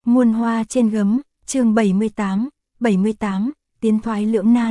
Muôn hoa trên gấm, chương 78, tiến thoái lưỡng nan.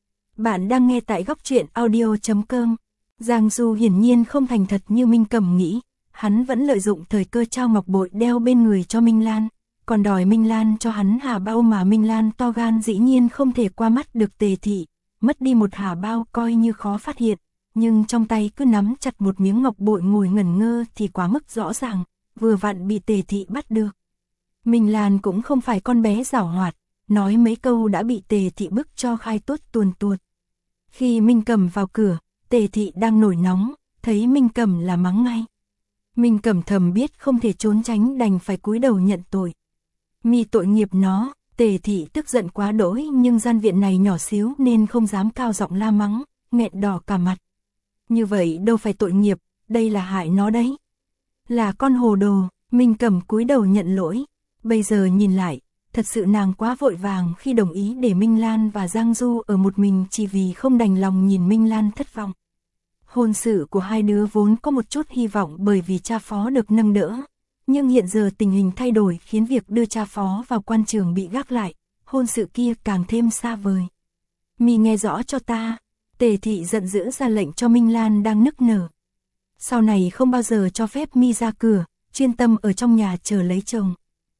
Bạn đang nghe tại góc truyện audio.com. Giang Du hiển nhiên không thành thật như Minh Cẩm nghĩ, hắn vẫn lợi dụng thời cơ trao ngọc bội đeo bên người cho Minh Lan, còn đòi Minh Lan cho hắn hà bao mà Minh Lan to gan dĩ nhiên không thể qua mắt được Tề Thị, mất đi một hà bao coi như khó phát hiện, nhưng trong tay cứ nắm chặt một miếng ngọc bội ngồi ngẩn ngơ thì quá mức rõ ràng, vừa vặn bị Tề Thị bắt được. Minh Lan cũng không phải con bé giảo hoạt, nói mấy câu đã bị Tề Thị bức cho khai tuốt tuồn tuột. Khi Minh Cẩm vào cửa, Tề Thị đang nổi nóng, thấy Minh Cẩm là mắng ngay. Minh Cẩm thầm biết không thể trốn tránh đành phải cúi đầu nhận tội. Mi tội nghiệp nó, Tề Thị tức giận quá đỗi nhưng gian viện này nhỏ xíu nên không dám cao giọng la mắng, nghẹn đỏ cả mặt. Như vậy đâu phải tội nghiệp, đây là hại nó đấy. Là con hồ đồ, Minh Cẩm cúi đầu nhận lỗi. Bây giờ nhìn lại, thật sự nàng quá vội vàng khi đồng ý để Minh Lan và Giang Du ở một mình chỉ vì không đành lòng nhìn Minh Lan thất vọng. Hôn sự của hai đứa vốn có một chút hy vọng bởi vì cha phó được nâng đỡ. Nhưng hiện giờ tình hình thay đổi khiến việc đưa cha phó vào quan trường bị gác lại, hôn sự kia càng thêm xa vời. Mi nghe rõ cho ta, Tề Thị giận dữ ra lệnh cho Minh Lan đang nức nở. Sau này không bao giờ cho phép Mi ra cửa, chuyên tâm ở trong nhà chờ lấy chồng.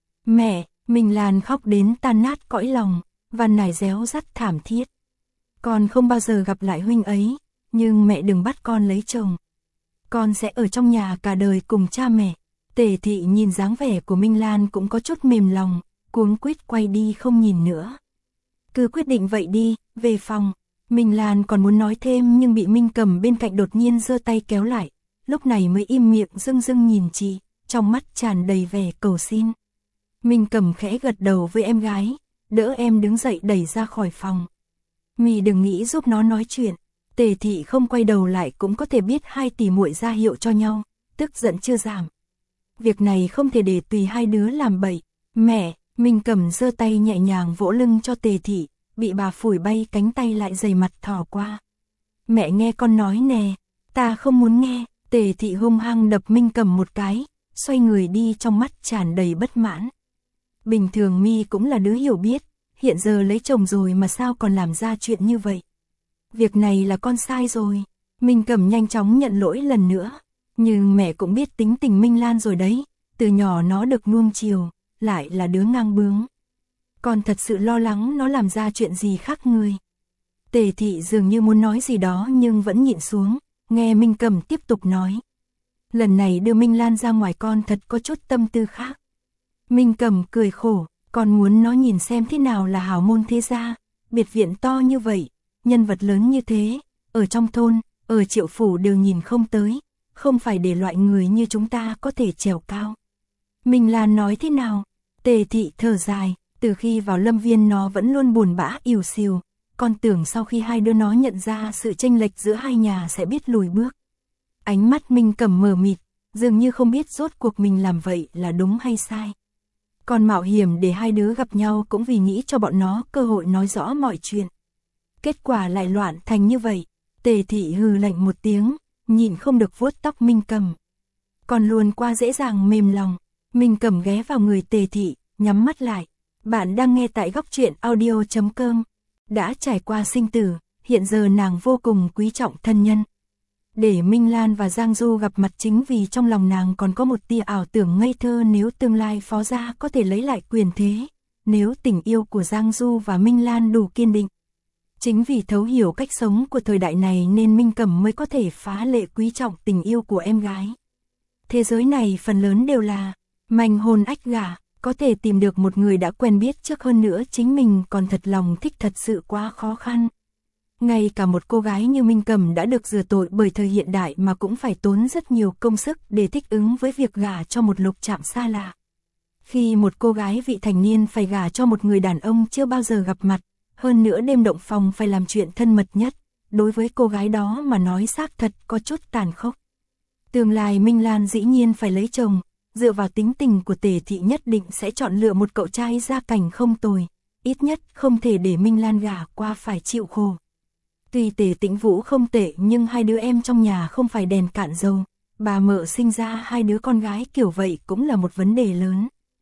Mẹ, Minh Lan khóc đến tan nát cõi lòng, van nài réo rắt thảm thiết. Con không bao giờ gặp lại huynh ấy, nhưng mẹ đừng bắt con lấy chồng. Con sẽ ở trong nhà cả đời cùng cha mẹ. Tề Thị nhìn dáng vẻ của Minh Lan cũng có chút mềm lòng, cuống quýt quay đi không nhìn nữa. Cứ quyết định vậy đi, về phòng. Minh Lan còn muốn nói thêm nhưng bị Minh Cẩm bên cạnh đột nhiên giơ tay kéo lại, lúc này mới im miệng rưng rưng nhìn chị, trong mắt tràn đầy vẻ cầu xin. Minh Cẩm khẽ gật đầu với em gái, đỡ em đứng dậy đẩy ra khỏi phòng. Mi đừng nghĩ giúp nó nói chuyện. Tề Thị không quay đầu lại cũng có thể biết hai tỷ muội ra hiệu cho nhau, tức giận chưa giảm. Việc này không thể để tùy hai đứa làm bậy. Mẹ, Minh Cẩm giơ tay nhẹ nhàng vỗ lưng cho Tề Thị, bị bà phủi bay cánh tay lại dày mặt thò qua. Mẹ nghe con nói nè, ta không muốn nghe. Tề Thị hung hăng đập Minh Cẩm một cái, xoay người đi trong mắt tràn đầy bất mãn. Bình thường Mi cũng là đứa hiểu biết, hiện giờ lấy chồng rồi mà sao còn làm ra chuyện như vậy. Việc này là con sai rồi. Minh Cẩm nhanh chóng nhận lỗi lần nữa. Nhưng mẹ cũng biết tính tình Minh Lan rồi đấy, từ nhỏ nó được nuông chiều, lại là đứa ngang bướng. Con thật sự lo lắng nó làm ra chuyện gì khác người. Tề Thị dường như muốn nói gì đó nhưng vẫn nhịn xuống, nghe Minh Cẩm tiếp tục nói. Lần này đưa Minh Lan ra ngoài con thật có chút tâm tư khác. Minh Cẩm cười khổ, con muốn nó nhìn xem thế nào là hào môn thế gia, biệt viện to như vậy, nhân vật lớn như thế, ở trong thôn, ở Triệu phủ đều nhìn không tới, không phải để loại người như chúng ta có thể trèo cao. Minh Lan nói thế nào? Tề Thị thở dài, từ khi vào Lâm Viên nó vẫn luôn buồn bã ỉu xìu, con tưởng sau khi hai đứa nó nhận ra sự chênh lệch giữa hai nhà sẽ biết lùi bước. Ánh mắt Minh Cẩm mờ mịt, dường như không biết rốt cuộc mình làm vậy là đúng hay sai. Còn mạo hiểm để hai đứa gặp nhau cũng vì nghĩ cho bọn nó cơ hội nói rõ mọi chuyện. Kết quả lại loạn thành như vậy. Tề Thị hừ lạnh một tiếng, nhìn không được vuốt tóc Minh Cẩm. Còn luôn qua dễ dàng mềm lòng. Minh Cẩm ghé vào người Tề Thị, nhắm mắt lại. Bạn đang nghe tại góc truyện audio.com. Đã trải qua sinh tử, hiện giờ nàng vô cùng quý trọng thân nhân. Để Minh Lan và Giang Du gặp mặt chính vì trong lòng nàng còn có một tia ảo tưởng ngây thơ nếu tương lai phó gia có thể lấy lại quyền thế, nếu tình yêu của Giang Du và Minh Lan đủ kiên định. Chính vì thấu hiểu cách sống của thời đại này nên Minh Cẩm mới có thể phá lệ quý trọng tình yêu của em gái. Thế giới này phần lớn đều là manh hồn ách gả, có thể tìm được một người đã quen biết trước hơn nữa chính mình còn thật lòng thích thật sự quá khó khăn. Ngay cả một cô gái như Minh Cẩm đã được rửa tội bởi thời hiện đại mà cũng phải tốn rất nhiều công sức để thích ứng với việc gả cho một lục trạm xa lạ. Khi một cô gái vị thành niên phải gả cho một người đàn ông chưa bao giờ gặp mặt, hơn nữa đêm động phòng phải làm chuyện thân mật nhất, đối với cô gái đó mà nói xác thật có chút tàn khốc. Tương lai Minh Lan dĩ nhiên phải lấy chồng, dựa vào tính tình của Tề Thị nhất định sẽ chọn lựa một cậu trai gia cảnh không tồi, ít nhất không thể để Minh Lan gả qua phải chịu khổ. Tuy Tề Tĩnh Vũ không tệ nhưng hai đứa em trong nhà không phải đèn cạn dầu, bà mợ sinh ra hai đứa con gái kiểu vậy cũng là một vấn đề lớn.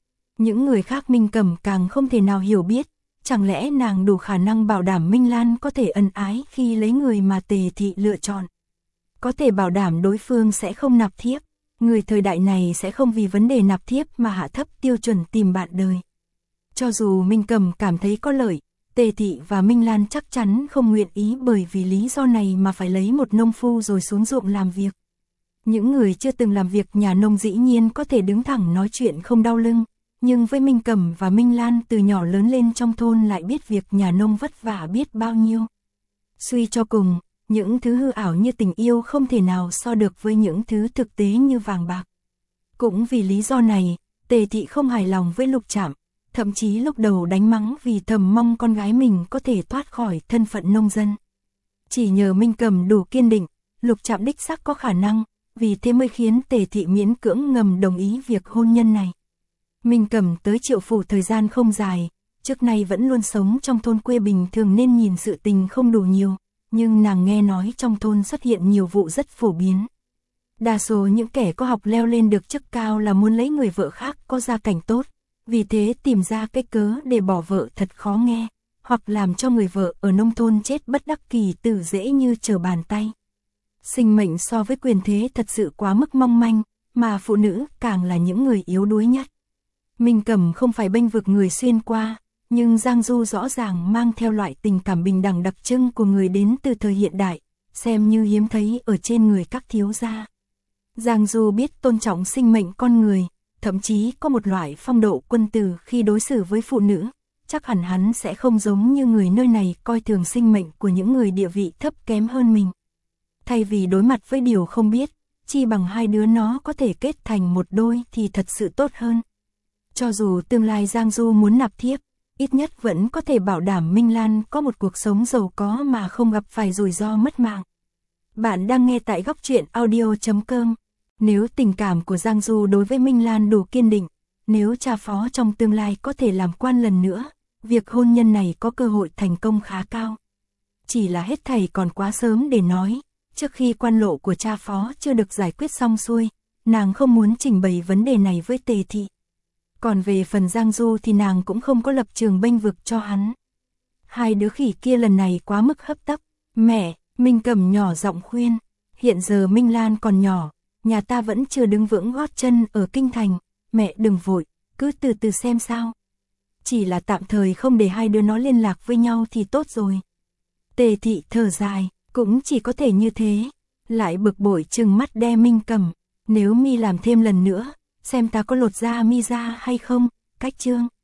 Những người khác Minh Cẩm càng không thể nào hiểu biết, chẳng lẽ nàng đủ khả năng bảo đảm Minh Lan có thể ân ái khi lấy người mà Tề thị lựa chọn. Có thể bảo đảm đối phương sẽ không nạp thiếp, người thời đại này sẽ không vì vấn đề nạp thiếp mà hạ thấp tiêu chuẩn tìm bạn đời. Cho dù Minh Cẩm cảm thấy có lợi, Tề thị và Minh Lan chắc chắn không nguyện ý bởi vì lý do này mà phải lấy một nông phu rồi xuống ruộng làm việc. Những người chưa từng làm việc nhà nông dĩ nhiên có thể đứng thẳng nói chuyện không đau lưng, nhưng với Minh Cẩm và Minh Lan từ nhỏ lớn lên trong thôn lại biết việc nhà nông vất vả biết bao nhiêu. Suy cho cùng, những thứ hư ảo như tình yêu không thể nào so được với những thứ thực tế như vàng bạc. Cũng vì lý do này, Tề thị không hài lòng với Lục Trạm, thậm chí lúc đầu đánh mắng vì thầm mong con gái mình có thể thoát khỏi thân phận nông dân. Chỉ nhờ Minh Cẩm đủ kiên định, Lục Trạm đích xác có khả năng, vì thế mới khiến Tề thị miễn cưỡng ngầm đồng ý việc hôn nhân này. Minh Cẩm tới Triệu Phủ thời gian không dài, trước nay vẫn luôn sống trong thôn quê bình thường nên nhìn sự tình không đủ nhiều, nhưng nàng nghe nói trong thôn xuất hiện nhiều vụ rất phổ biến. Đa số những kẻ có học leo lên được chức cao là muốn lấy người vợ khác có gia cảnh tốt, vì thế tìm ra cái cớ để bỏ vợ thật khó nghe, hoặc làm cho người vợ ở nông thôn chết bất đắc kỳ tử dễ như trở bàn tay. Sinh mệnh so với quyền thế thật sự quá mức mong manh, mà phụ nữ càng là những người yếu đuối nhất. Minh Cẩm không phải bênh vực người xuyên qua, nhưng Giang Du rõ ràng mang theo loại tình cảm bình đẳng đặc trưng của người đến từ thời hiện đại, xem như hiếm thấy ở trên người các thiếu gia. Giang Du biết tôn trọng sinh mệnh con người, thậm chí có một loại phong độ quân tử khi đối xử với phụ nữ, chắc hẳn hắn sẽ không giống như người nơi này coi thường sinh mệnh của những người địa vị thấp kém hơn mình. Thay vì đối mặt với điều không biết, chi bằng hai đứa nó có thể kết thành một đôi thì thật sự tốt hơn. Cho dù tương lai Giang Du muốn nạp thiếp, ít nhất vẫn có thể bảo đảm Minh Lan có một cuộc sống giàu có mà không gặp phải rủi ro mất mạng. Bạn đang nghe tại Góc Truyện Audio.com. Nếu tình cảm của Giang Du đối với Minh Lan đủ kiên định, nếu cha phó trong tương lai có thể làm quan lần nữa, việc hôn nhân này có cơ hội thành công khá cao. Chỉ là hết thảy còn quá sớm để nói, trước khi quan lộ của cha phó chưa được giải quyết xong xuôi, nàng không muốn trình bày vấn đề này với Tề thị. Còn về phần Giang Du thì nàng cũng không có lập trường bênh vực cho hắn. Hai đứa khỉ kia lần này quá mức hấp tấp. Mẹ, Minh Cẩm nhỏ giọng khuyên, hiện giờ Minh Lan còn nhỏ, nhà ta vẫn chưa đứng vững gót chân ở kinh thành, mẹ đừng vội, cứ từ từ xem sao. Chỉ là tạm thời không để hai đứa nó liên lạc với nhau thì tốt rồi. Tề thị thở dài, cũng chỉ có thể như thế, lại bực bội trừng mắt đe Minh Cẩm, nếu mi làm thêm lần nữa, xem ta có lột da mi ra hay không, cách chương.